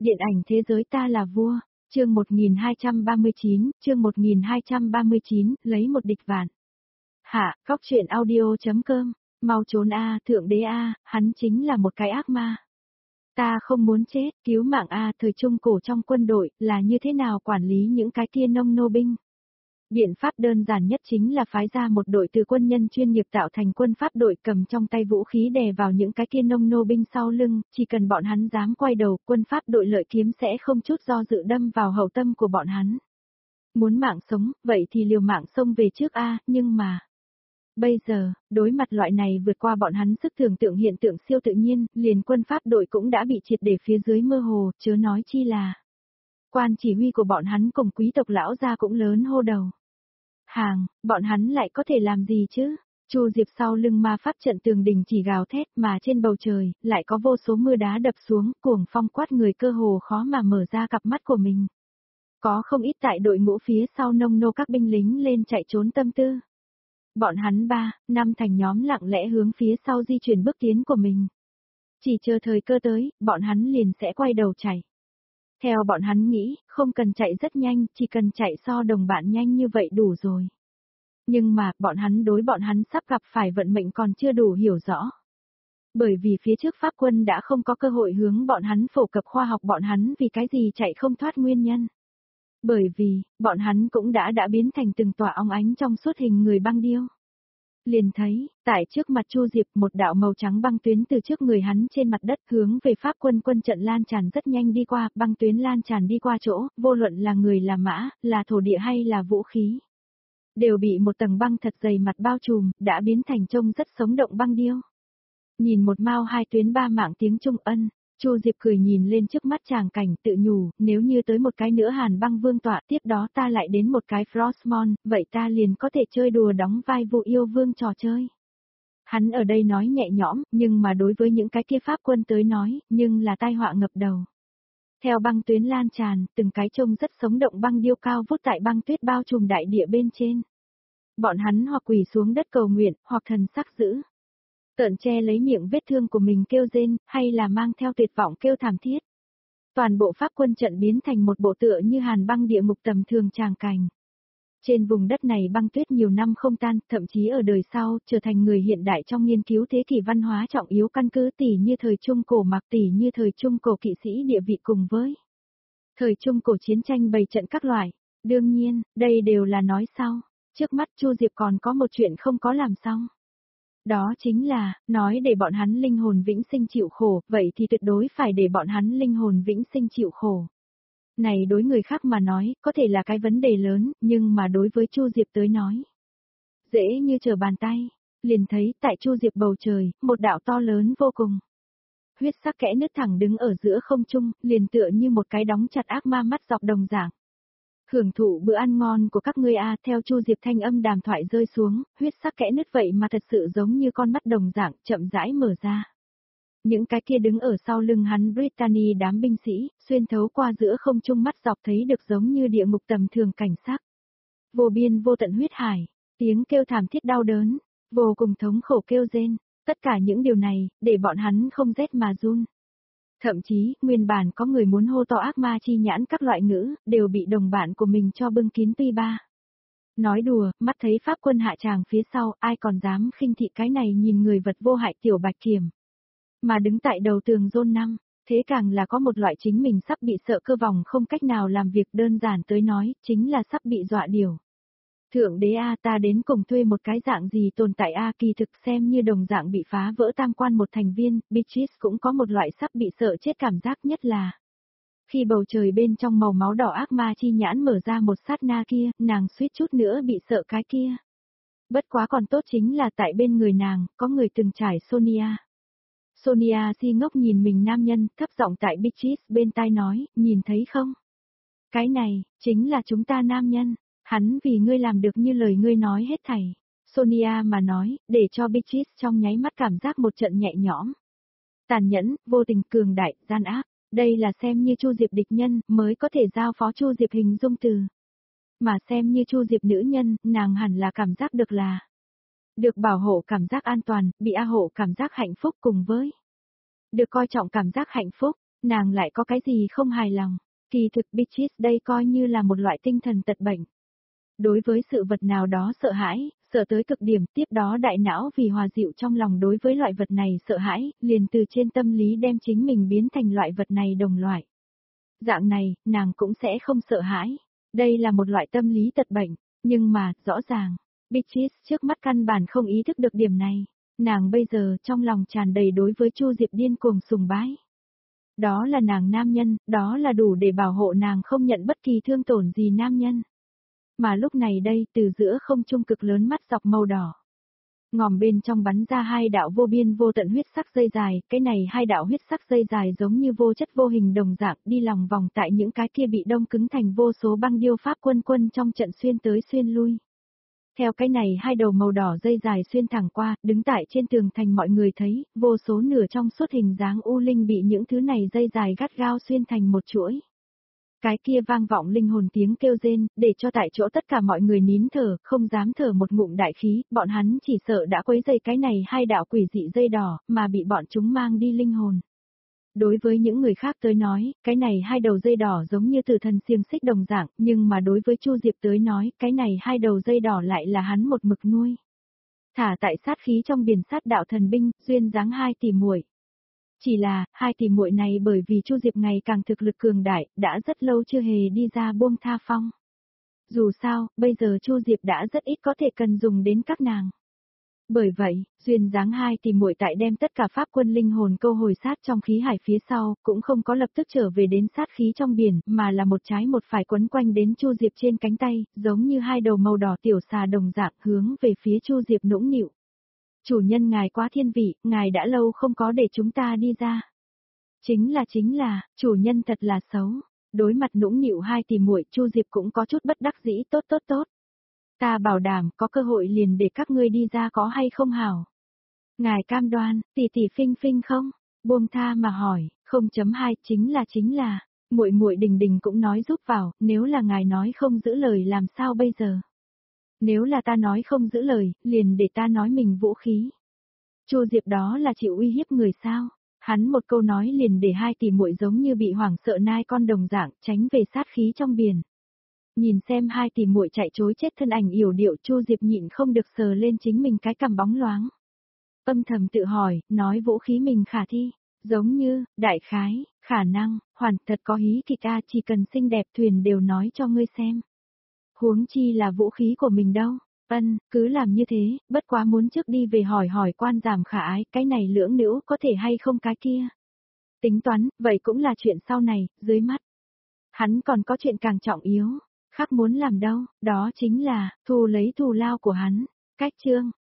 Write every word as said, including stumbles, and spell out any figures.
Điện ảnh thế giới ta là vua, chương một nghìn hai trăm ba mươi chín, chương một nghìn hai trăm ba mươi chín, lấy một địch vạn. Hạ, góc truyện audio.com, mau trốn a, thượng đế a, hắn chính là một cái ác ma. Ta không muốn chết, cứu mạng a, thời trung cổ trong quân đội, là như thế nào quản lý những cái kia nông nô binh. Biện pháp đơn giản nhất chính là phái ra một đội từ quân nhân chuyên nghiệp tạo thành quân pháp đội, cầm trong tay vũ khí đè vào những cái kia nông nô binh sau lưng, chỉ cần bọn hắn dám quay đầu, quân pháp đội lợi kiếm sẽ không chút do dự đâm vào hậu tâm của bọn hắn. Muốn mạng sống, vậy thì liều mạng xông về trước a, nhưng mà... Bây giờ, đối mặt loại này vượt qua bọn hắn sức tưởng tượng hiện tượng siêu tự nhiên, liền quân pháp đội cũng đã bị triệt để phía dưới mơ hồ, chớ nói chi là... Quan chỉ huy của bọn hắn cùng quý tộc lão gia cũng lớn hô đầu. Hàng, bọn hắn lại có thể làm gì chứ? Chu Diệp sau lưng ma pháp trận tường đình chỉ gào thét, mà trên bầu trời, lại có vô số mưa đá đập xuống, cuồng phong quát người, cơ hồ khó mà mở ra cặp mắt của mình. Có không ít tại đội ngũ phía sau nông nô các binh lính lên chạy trốn tâm tư. Bọn hắn ba, năm thành nhóm lặng lẽ hướng phía sau di chuyển bước tiến của mình. Chỉ chờ thời cơ tới, bọn hắn liền sẽ quay đầu chạy. Theo bọn hắn nghĩ, không cần chạy rất nhanh, chỉ cần chạy so đồng bạn nhanh như vậy đủ rồi. Nhưng mà, bọn hắn đối bọn hắn sắp gặp phải vận mệnh còn chưa đủ hiểu rõ. Bởi vì phía trước Pháp quân đã không có cơ hội hướng bọn hắn phổ cập khoa học bọn hắn vì cái gì chạy không thoát nguyên nhân. Bởi vì, bọn hắn cũng đã đã biến thành từng tòa óng ánh trong suốt hình người băng điêu. Liền thấy, tại trước mặt Chu Diệp một đạo màu trắng băng tuyến từ trước người hắn trên mặt đất hướng về Pháp quân quân trận lan tràn rất nhanh đi qua, băng tuyến lan tràn đi qua chỗ, vô luận là người là mã, là thổ địa hay là vũ khí. Đều bị một tầng băng thật dày mặt bao trùm, đã biến thành trông rất sống động băng điêu. Nhìn một mao hai tuyến ba mạng tiếng Trung ân, Chu Diệp cười nhìn lên trước mắt tràng cảnh tự nhủ, nếu như tới một cái nữa hàn băng vương tọa tiếp đó ta lại đến một cái Frostmourne, vậy ta liền có thể chơi đùa đóng vai vụ yêu vương trò chơi. Hắn ở đây nói nhẹ nhõm, nhưng mà đối với những cái kia pháp quân tới nói, nhưng là tai họa ngập đầu. Theo băng tuyến lan tràn, từng cái trông rất sống động băng điêu cao vút tại băng tuyết bao trùm đại địa bên trên. Bọn hắn hoặc quỳ xuống đất cầu nguyện, hoặc thần sắc dữ. Tợn che lấy miệng vết thương của mình kêu rên, hay là mang theo tuyệt vọng kêu thảm thiết. Toàn bộ pháp quân trận biến thành một bộ tựa như hàn băng địa ngục tầm thường tràng cảnh. Trên vùng đất này băng tuyết nhiều năm không tan, thậm chí ở đời sau, trở thành người hiện đại trong nghiên cứu thế kỷ văn hóa trọng yếu căn cứ tỉ như thời Trung Cổ mặc tỉ như thời Trung Cổ kỵ sĩ địa vị cùng với. Thời Trung Cổ chiến tranh bày trận các loại. Đương nhiên, đây đều là nói sau. Trước mắt Chu Diệp còn có một chuyện không có làm xong. Đó chính là, nói để bọn hắn linh hồn vĩnh sinh chịu khổ, vậy thì tuyệt đối phải để bọn hắn linh hồn vĩnh sinh chịu khổ. Này đối người khác mà nói, có thể là cái vấn đề lớn, nhưng mà đối với Chu Diệp tới nói. Dễ như trở bàn tay, liền thấy tại Chu Diệp bầu trời, một đạo to lớn vô cùng. Huyết sắc kẽ nứt thẳng đứng ở giữa không trung, liền tựa như một cái đóng chặt ác ma mắt dọc đồng dạng. Hưởng thụ bữa ăn ngon của các ngươi a, theo Chu Diệp thanh âm đàm thoại rơi xuống, huyết sắc kẽ nứt vậy mà thật sự giống như con mắt đồng dạng, chậm rãi mở ra. Những cái kia đứng ở sau lưng hắn Brittany đám binh sĩ, xuyên thấu qua giữa không trung mắt dọc thấy được giống như địa ngục tầm thường cảnh sắc. Vô biên vô tận huyết hải, tiếng kêu thảm thiết đau đớn, vô cùng thống khổ kêu rên, tất cả những điều này, để bọn hắn không rét mà run. Thậm chí, nguyên bản có người muốn hô to ác ma chi nhãn các loại ngữ, đều bị đồng bạn của mình cho bưng kín tuy ba. Nói đùa, mắt thấy pháp quân hạ tràng phía sau, ai còn dám khinh thị cái này nhìn người vật vô hại tiểu bạch kiểm. Mà đứng tại đầu tường zone năm, thế càng là có một loại chính mình sắp bị sợ cơ vòng không cách nào làm việc đơn giản tới nói, chính là sắp bị dọa điều. Thượng đế a, ta đến cùng thuê một cái dạng gì tồn tại a, kỳ thực xem như đồng dạng bị phá vỡ tam quan một thành viên, Beatrice cũng có một loại sắp bị sợ chết cảm giác, nhất là khi bầu trời bên trong màu máu đỏ ác ma chi nhãn mở ra một sát na kia, nàng suýt chút nữa bị sợ cái kia. Bất quá còn tốt chính là tại bên người nàng, có người từng trải Sonia. Sonia si ngốc nhìn mình nam nhân, thấp giọng tại Beatrice bên tai nói, nhìn thấy không? Cái này, chính là chúng ta nam nhân. Hắn vì ngươi làm được như lời ngươi nói hết thảy. Sonia mà nói, để cho Beatrice trong nháy mắt cảm giác một trận nhẹ nhõm. Tàn nhẫn, vô tình cường đại, gian ác. Đây là xem như Chu Diệp địch nhân, mới có thể giao phó Chu Diệp hình dung từ. Mà xem như Chu Diệp nữ nhân, nàng hẳn là cảm giác được là. Được bảo hộ cảm giác an toàn, bị a hộ cảm giác hạnh phúc cùng với. Được coi trọng cảm giác hạnh phúc. Nàng lại có cái gì không hài lòng? Kỳ thực Beatrice đây coi như là một loại tinh thần tật bệnh. Đối với sự vật nào đó sợ hãi, sợ tới cực điểm, tiếp đó đại não vì hòa dịu trong lòng đối với loại vật này sợ hãi, liền từ trên tâm lý đem chính mình biến thành loại vật này đồng loại. Dạng này, nàng cũng sẽ không sợ hãi. Đây là một loại tâm lý tật bệnh, nhưng mà, rõ ràng, Beatrice trước mắt căn bản không ý thức được điểm này. Nàng bây giờ trong lòng tràn đầy đối với Chu Diệp điên cuồng sùng bái. Đó là nàng nam nhân, đó là đủ để bảo hộ nàng không nhận bất kỳ thương tổn gì nam nhân. Mà lúc này đây, từ giữa không trung cực lớn mắt dọc màu đỏ. Ngòm bên trong bắn ra hai đạo vô biên vô tận huyết sắc dây dài, cái này hai đạo huyết sắc dây dài giống như vô chất vô hình đồng dạng đi lòng vòng tại những cái kia bị đông cứng thành vô số băng điêu pháp quân quân trong trận xuyên tới xuyên lui. Theo cái này hai đầu màu đỏ dây dài xuyên thẳng qua, đứng tại trên tường thành mọi người thấy, vô số nửa trong suốt hình dáng u linh bị những thứ này dây dài gắt gao xuyên thành một chuỗi. Cái kia vang vọng linh hồn tiếng kêu rên, để cho tại chỗ tất cả mọi người nín thở, không dám thở một ngụm đại khí, bọn hắn chỉ sợ đã quấy dây cái này hai đạo quỷ dị dây đỏ, mà bị bọn chúng mang đi linh hồn. Đối với những người khác tới nói, cái này hai đầu dây đỏ giống như tử thần xiềng xích đồng dạng, nhưng mà đối với Chu Diệp tới nói, cái này hai đầu dây đỏ lại là hắn một mực nuôi. Thả tại sát khí trong biển sát đạo thần binh, duyên dáng hai tỷ muội. Chỉ là, hai tỷ muội này bởi vì Chu Diệp ngày càng thực lực cường đại, đã rất lâu chưa hề đi ra buông tha phong. Dù sao, bây giờ Chu Diệp đã rất ít có thể cần dùng đến các nàng. Bởi vậy, duyên dáng hai tỷ muội tại đem tất cả pháp quân linh hồn câu hồi sát trong khí hải phía sau, cũng không có lập tức trở về đến sát khí trong biển, mà là một trái một phải quấn quanh đến Chu Diệp trên cánh tay, giống như hai đầu màu đỏ tiểu xà đồng dạng hướng về phía Chu Diệp nũng nịu. Chủ nhân ngài quá thiên vị, ngài đã lâu không có để chúng ta đi ra. Chính là chính là, chủ nhân thật là xấu. Đối mặt nũng nịu hai tỷ muội, Chu Diệp cũng có chút bất đắc dĩ, tốt tốt tốt. Ta bảo đảm, có cơ hội liền để các ngươi đi ra có hay không hảo. Ngài cam đoan, tỷ tỷ phinh phinh không? Buông tha mà hỏi, không chấm hai chính là chính là, muội muội Đình Đình cũng nói giúp vào, nếu là ngài nói không giữ lời làm sao bây giờ? Nếu là ta nói không giữ lời, liền để ta nói mình vũ khí. Chu Diệp đó là chịu uy hiếp người sao? Hắn một câu nói liền để hai tỷ muội giống như bị hoảng sợ nai con đồng dạng, tránh về sát khí trong biển. Nhìn xem hai tỷ muội chạy trối chết thân ảnh yểu điệu, Chu Diệp nhịn không được sờ lên chính mình cái cằm bóng loáng. Âm thầm tự hỏi, nói vũ khí mình khả thi, giống như, đại khái, khả năng, hoàn thật có hí kịch a, chỉ cần xinh đẹp thuyền đều nói cho ngươi xem. Huống chi là vũ khí của mình đâu. Ân, cứ làm như thế, bất quá muốn trước đi về hỏi hỏi quan giảm khả ái, cái này lưỡng nữ có thể hay không cái kia. Tính toán, vậy cũng là chuyện sau này, dưới mắt. Hắn còn có chuyện càng trọng yếu, khác muốn làm đâu, đó chính là, thu lấy thù lao của hắn. Cách chương.